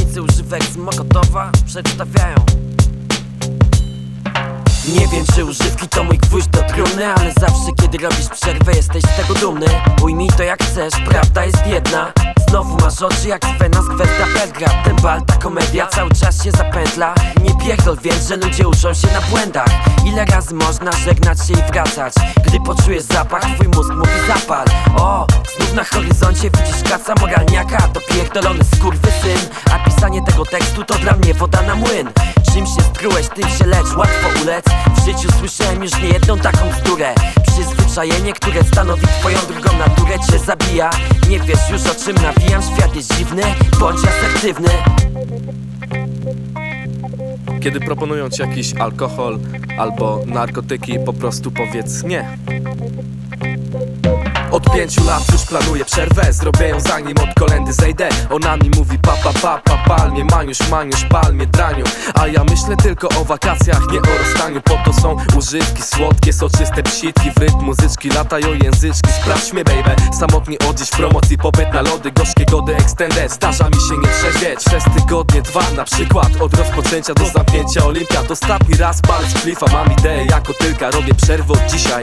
Twórcy używek z Mokotowa przedstawiają. Nie wiem, czy używki to mój gwóźdź do trumny, ale zawsze kiedy robisz przerwę jesteś z tego dumny. Ujmij to jak chcesz, prawda jest jedna. Znowu masz oczy jak Svena z Gwiazda Belgrad. Ten bal, ta komedia cały czas się zapętla. Nie pierdol więc, że ludzie uczą się na błędach. Ile razy można żegnać się i wracać? Gdy poczujesz zapach, twój mózg mówi zapal. O, znów na horyzoncie widzisz kaca moralniaka. To pierdolony skurwysyn. A pisanie tego tekstu to dla mnie woda na młyn. Czym się strułeś, tym się lecz, łatwo ulec. W życiu słyszałem już niejedną taką bzdurę. Przyzwyczajenie, które stanowi twoją drugą naturę, cię zabija. Nie wiesz już o czym nawijam, świat jest dziwny. Bądź asertywny. Kiedy proponują ci jakiś alkohol albo narkotyki, po prostu powiedz nie. Od 5 lat już planuję przerwę, zrobię ją zanim od kolędy zejdę. Ona mi mówi palmie, maniusz, palmie, draniu. A ja myślę tylko o wakacjach, nie o rozstaniu. Po to są używki słodkie, soczyste psitki. W rytm muzyczki latają języczki. Sprawdź mnie baby, samotnie oddziś w promocji. Pobyt na lody, gorzkie gody extended. Zdarza mi się nie trzeźwieć przez tygodnie, 2 na przykład. Od rozpoczęcia do zamknięcia Olimpiad. Ostatni raz palec plifa, mam ideę jako tylka. Robię przerwę od dzisiaj.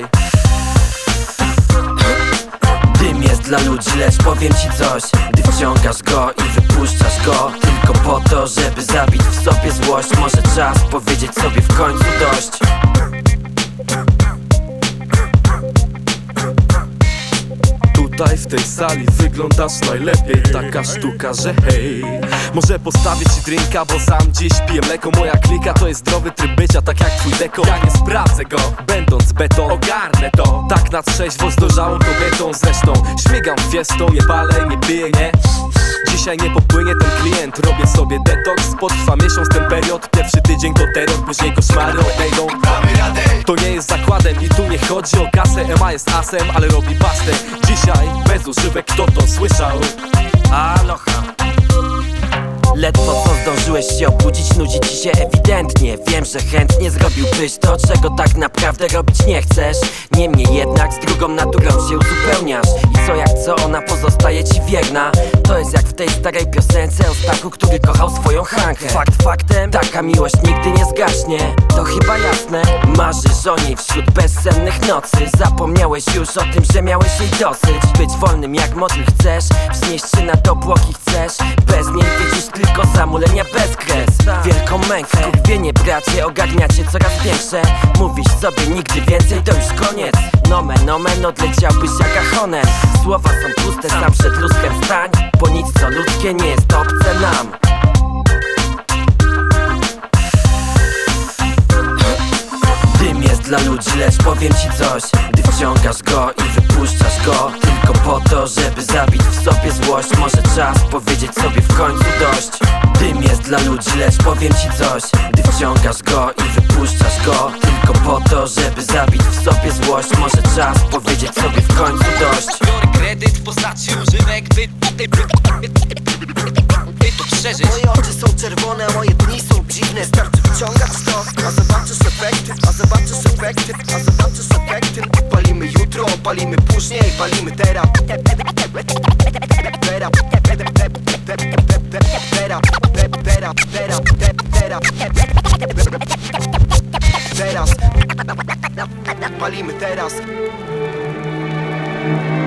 Dym jest dla ludzi, lecz powiem ci coś. Gdy wciągasz go i wypuszczasz go tylko po to, żeby zabić w sobie złość. Może czas powiedzieć sobie w końcu dość. Tutaj w tej sali wyglądasz najlepiej. Taka sztuka, że hej. Może postawię ci drinka, bo sam dziś piję mleko. Moja klika to jest zdrowy tryb bycia, tak jak twój deko. Ja nie sprawdzę go, będąc beton, ogarnę to. Tak na trzeźwo z dojrzałą kobietą. Zresztą śmigam fiestą, nie palę, nie piję, nie. Dzisiaj nie popłynie ten klient, robię sobie detoks. Potrwa miesiąc ten period, pierwszy tydzień to terror. Później koszmary odejdą. To nie jest zakładem i tu nie chodzi o kasę. Ema jest asem, ale robi pastę. Dzisiaj bez używek, kto to słyszał? Aloha. Ledwo co zdążyłeś się obudzić, nudzi ci się ewidentnie. Wiem, że chętnie zrobiłbyś to, czego tak naprawdę robić nie chcesz. Niemniej jednak z drugą naturą się uzupełniasz. I co jak co, ona pozostaje ci wierna. To jest jak w tej starej piosence o Stachu, który kochał swoją Hankę. Fakt faktem, taka miłość nigdy nie zgaśnie. To chyba jasne. Marzysz o niej wśród bezsennych nocy. Zapomniałeś już o tym, że miałeś jej dosyć. Być wolnym jak motyl chcesz, wznieść się na obłoki chcesz. Bez niej widzisz tylko zamulenia bez kres. Wielką mękę, kurwienie bracie, ogarniacie coraz większe. Mówisz sobie nigdy więcej, to już koniec. Nomen omen, odleciałbyś jak Ahonen. Słowa są puste, sam przed lustrem stań. Bo nic co ludzkie nie jest obce nam. Dym jest dla ludzi, lecz powiem ci coś. Gdy wciągasz go i wypuszczasz go tylko po to, żeby zabić w sobie złość. Może czas powiedzieć sobie w końcu dość. Dym jest dla ludzi, lecz powiem ci coś. Gdy wciągasz go i wypuszczasz go tylko po to, żeby zabić w sobie złość. Może czas powiedzieć sobie w końcu dość. Biorę kredyt w postaci używek, by to przeżyć. Moje oczy są czerwone, a moje dni są dziwne. Starczy wciągać to, a zobaczysz efekty. A zobaczysz efekty, a zobaczysz efekty. Palimy jutro, palimy później, palimy teraz. Teraz palimy teraz.